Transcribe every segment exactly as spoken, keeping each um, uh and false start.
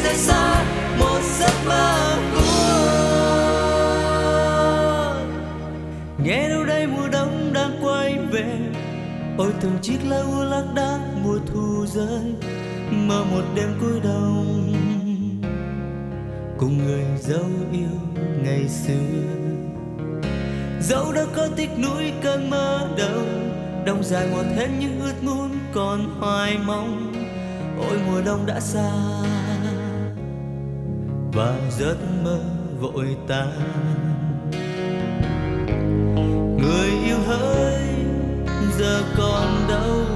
rời xa một giấc mơ buồn. Nghe đâu đây mùa đông đang quay về, ôi từng chiếc lá úa lác đác mùa thu rơi, mơ một đêm cuối đông cùng người dấu yêu ngày xưa. Dẫu đã có tích núi cơn mơ đầu, đông dài một hết những ước muốn còn hoài mong. Ôi mùa đông đã xa và giấc mơ vội tan. Người yêu hỡi giờ còn đâu,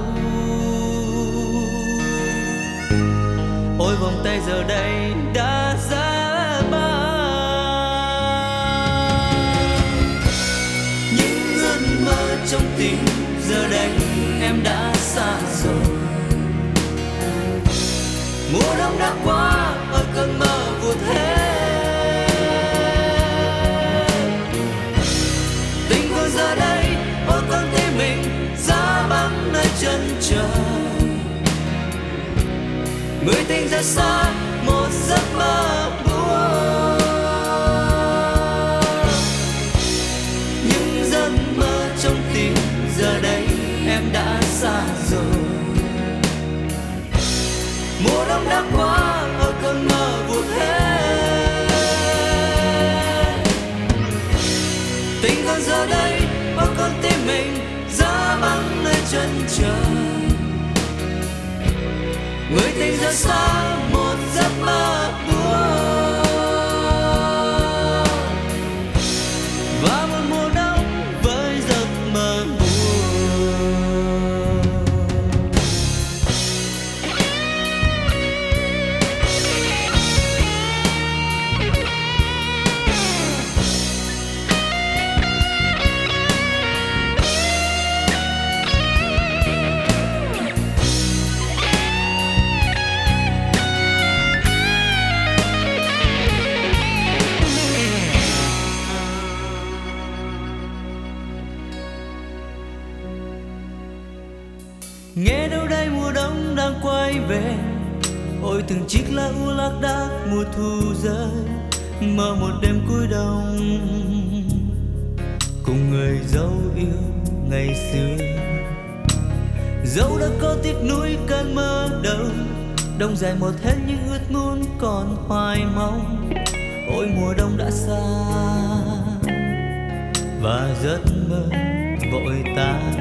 ôi vòng tay giờ đây đã giá băng. Những giấc mơ trong tim giờ đây em đã xa rồi. Mùa đông đã qua ở cơn mơ vụt hết. Tình vương giờ đây ôi con tim mình giá băng nơi chân trời. Người tình ra xa một giấc mơ buồn. Những giấc mơ trong tim giờ đây em đã xa rồi. Mùa đông đã qua ở cơn mơ vụt hết. Tình còn giờ đây ôi con tim mình giá băng nơi chân trời. Người tình rời xa một giấc mơ buồn. Và một mùa đông với giấc mơ buồn. Nghe đâu đây mùa đông đang quay về, ôi từng chiếc lá úa lác đác mùa thu rơi, mơ một đêm cuối đông cùng người dấu yêu ngày xưa. Dẫu đã có tiếc nuối cơn mơ đầu, đông dài một hết những ước muốn còn hoài mong. Ôi mùa đông đã xa và giấc mơ vội tan.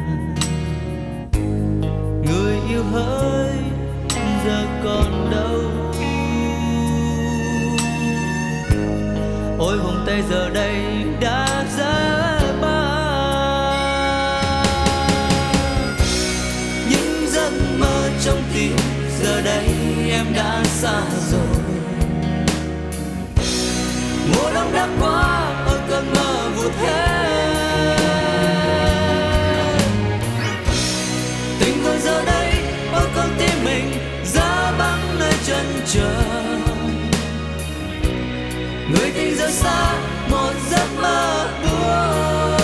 Người yêu hỡi giờ còn đâu, ôi vòng tay giờ đây đã giá băng. Những giấc mơ trong tim giờ đây em đã xa rồi. Mùa đông đã qua ôi cơn mơ vụt hết. Tình còn giờ đây ôi con tim mình giá băng nơi chân trời. Người tình rời xa một giấc mơ buồn.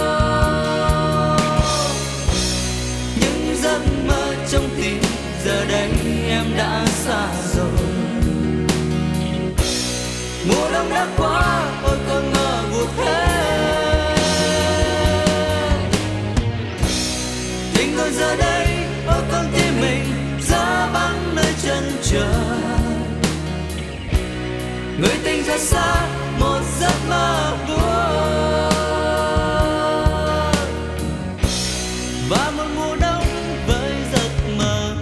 Những giấc mơ trong tim giờ đây em đã xa rồi. Mùa đông đã qua ôi cơn mơ vụt hết. Tình còn giờ đây ôi con tim mình giá băng nơi chân trời. Người tình ra xa một giấc mơ buồn. Và một mùa đông với giấc mơ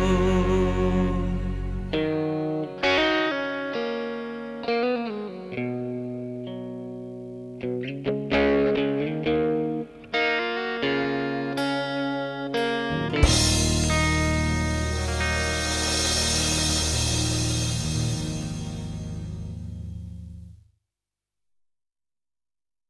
buồn.